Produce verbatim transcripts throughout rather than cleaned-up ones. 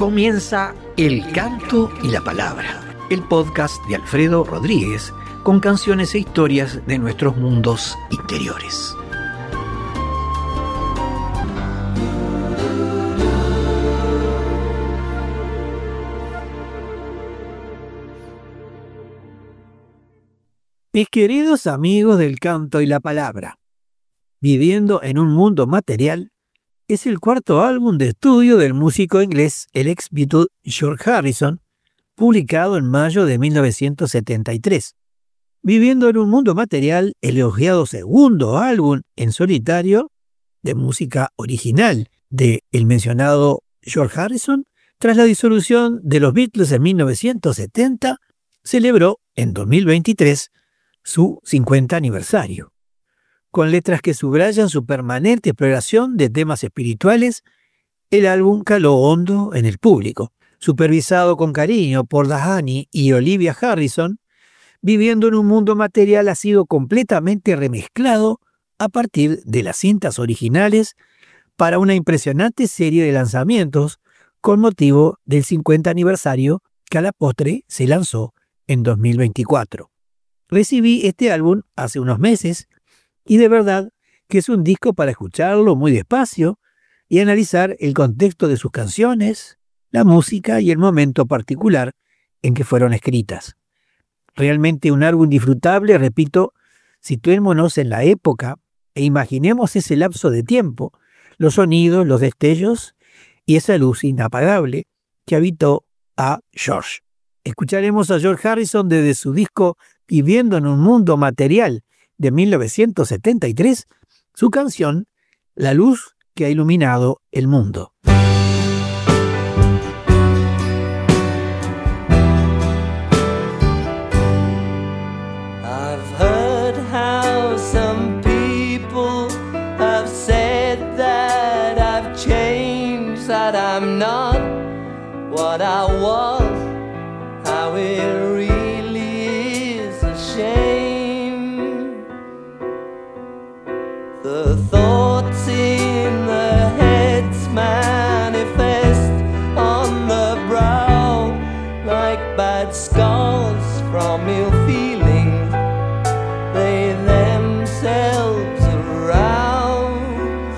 Comienza El Canto y la Palabra, el podcast de Alfredo Rodríguez, con canciones e historias de nuestros mundos interiores. Mis queridos amigos del canto y la palabra, Viviendo en un mundo material es el cuarto álbum de estudio del músico inglés, el ex Beatle George Harrison, publicado en mayo de mil novecientos setenta y tres. Viviendo en un mundo material, el elogiado segundo álbum en solitario de música original de el mencionado George Harrison, tras la disolución de los Beatles en mil novecientos setenta, celebró en dos mil veintitrés su cincuenta aniversario. Con letras que subrayan su permanente exploración de temas espirituales, el álbum caló hondo en el público. Supervisado con cariño por Dhani y Olivia Harrison, Viviendo en un mundo material ha sido completamente remezclado a partir de las cintas originales para una impresionante serie de lanzamientos con motivo del cincuenta aniversario que a la postre se lanzó en dos mil veinticuatro. Recibí este álbum hace unos meses y de verdad que es un disco para escucharlo muy despacio y analizar el contexto de sus canciones, la música y el momento particular en que fueron escritas. Realmente un álbum disfrutable, repito, situémonos en la época e imaginemos ese lapso de tiempo, los sonidos, los destellos y esa luz inapagable que habitó a George. Escucharemos a George Harrison desde su disco Viviendo en un mundo material de mil novecientos setenta y tres, su canción La luz que ha iluminado el mundo. I've heard how some people have said that I've changed, that I'm not what I was, how it really is a shame. The thoughts in the heads manifest on the brow like bad scars from ill feelings. They themselves arouse,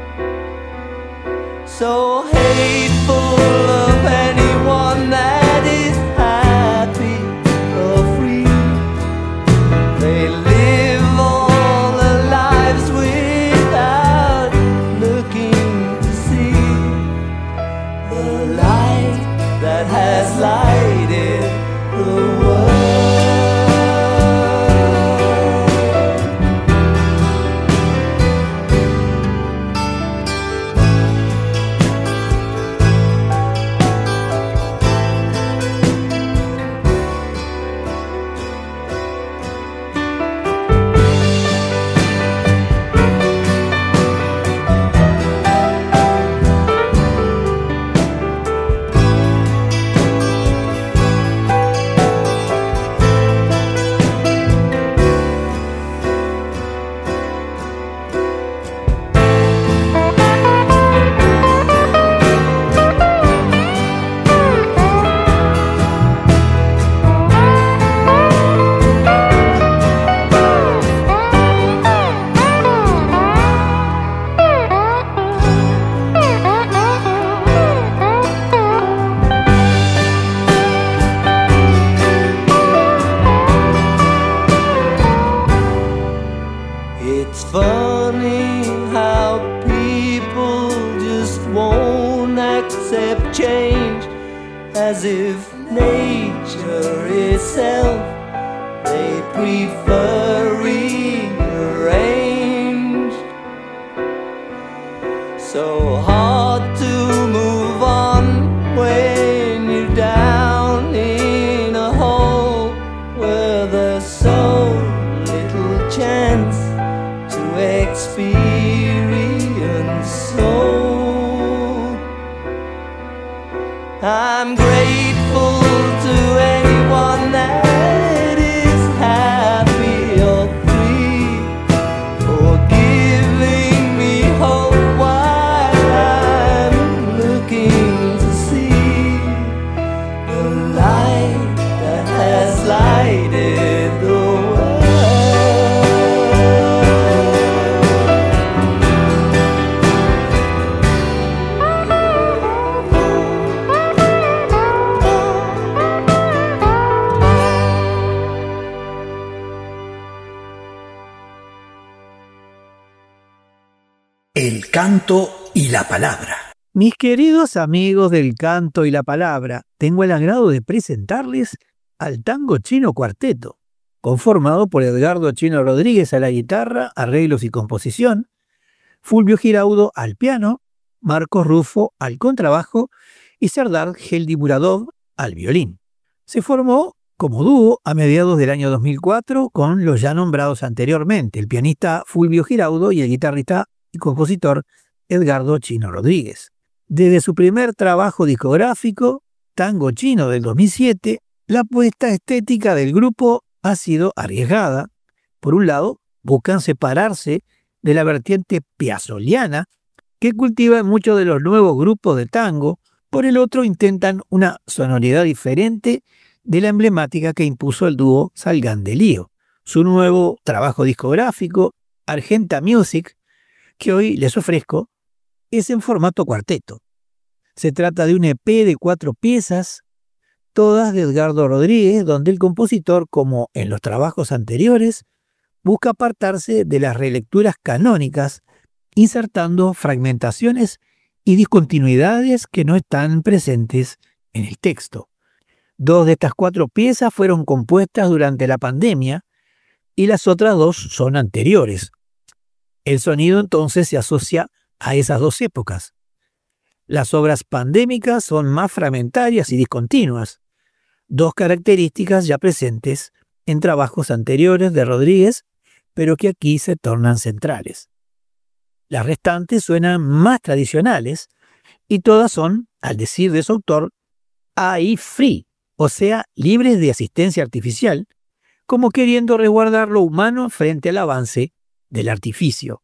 so hateful of anyone that is happy or free. They live all their lives without looking to see the light that has lighted the world. It's funny how people just won't accept change, as if nature itself they prefer rearranged. So hard to move on when you're down in a hole where there's so little chance to experience soul. I'm grateful to anyone that is happy or free, for giving me hope while I'm looking to see El canto y la palabra. Mis queridos amigos del canto y la palabra, tengo el agrado de presentarles al Tango Chino Cuarteto, conformado por Edgardo Chino Rodríguez a la guitarra, arreglos y composición, Fulvio Giraudo al piano, Marcos Rufo al contrabajo y Serdar Geldimuradov al violín. Se formó como dúo a mediados del año dos mil cuatro con los ya nombrados anteriormente, el pianista Fulvio Giraudo y el guitarrista y compositor Edgardo Chino Rodríguez. Desde su primer trabajo discográfico, Tango Chino del dos mil siete, la apuesta estética del grupo ha sido arriesgada. Por un lado, buscan separarse de la vertiente piazzoliana que cultiva en muchos de los nuevos grupos de tango. Por el otro, intentan una sonoridad diferente de la emblemática que impuso el dúo Salgan de Lío. Su nuevo trabajo discográfico, Argenta Music, que hoy les ofrezco, es en formato cuarteto. Se trata de un E P de cuatro piezas, todas de Edgardo Rodríguez, donde el compositor, como en los trabajos anteriores, busca apartarse de las relecturas canónicas, insertando fragmentaciones y discontinuidades que no están presentes en el texto. Dos de estas cuatro piezas fueron compuestas durante la pandemia y las otras dos son anteriores. El sonido entonces se asocia a esas dos épocas. Las obras pandémicas son más fragmentarias y discontinuas, dos características ya presentes en trabajos anteriores de Rodríguez, pero que aquí se tornan centrales. Las restantes suenan más tradicionales y todas son, al decir de su autor, A I free, o sea, libres de asistencia artificial, como queriendo resguardar lo humano frente al avance del artificio.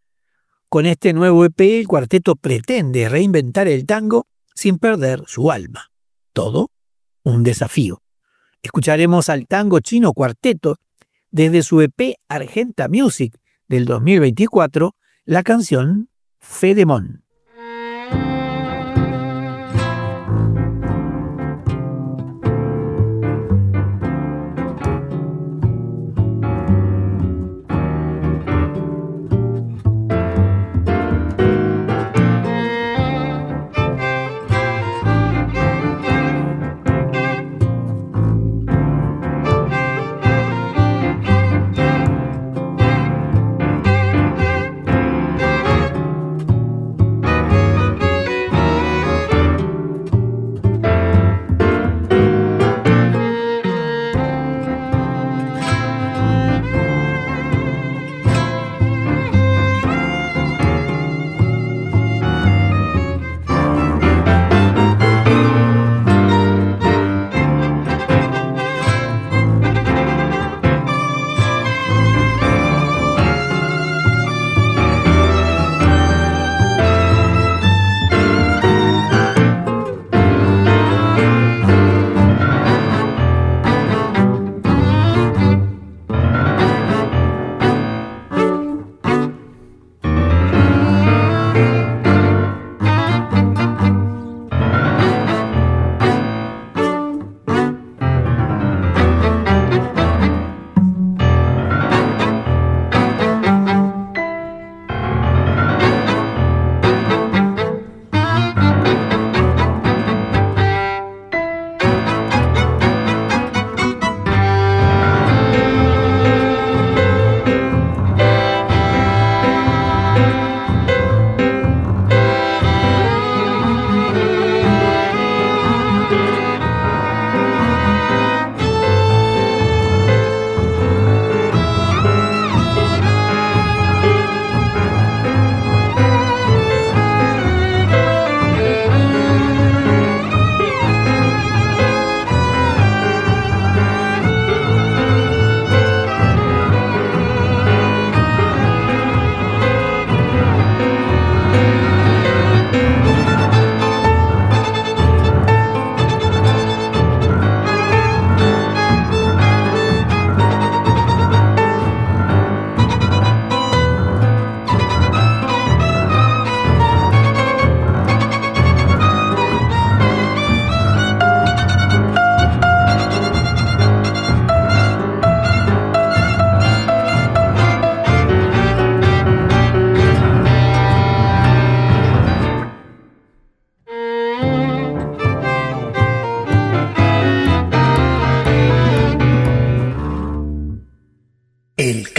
Con este nuevo E P, el cuarteto pretende reinventar el tango sin perder su alma. Todo un desafío. Escucharemos al Tango Chino Cuarteto desde su E P Argenta Music del dos mil veinticuatro, la canción Fedemón.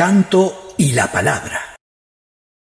canto y la palabra.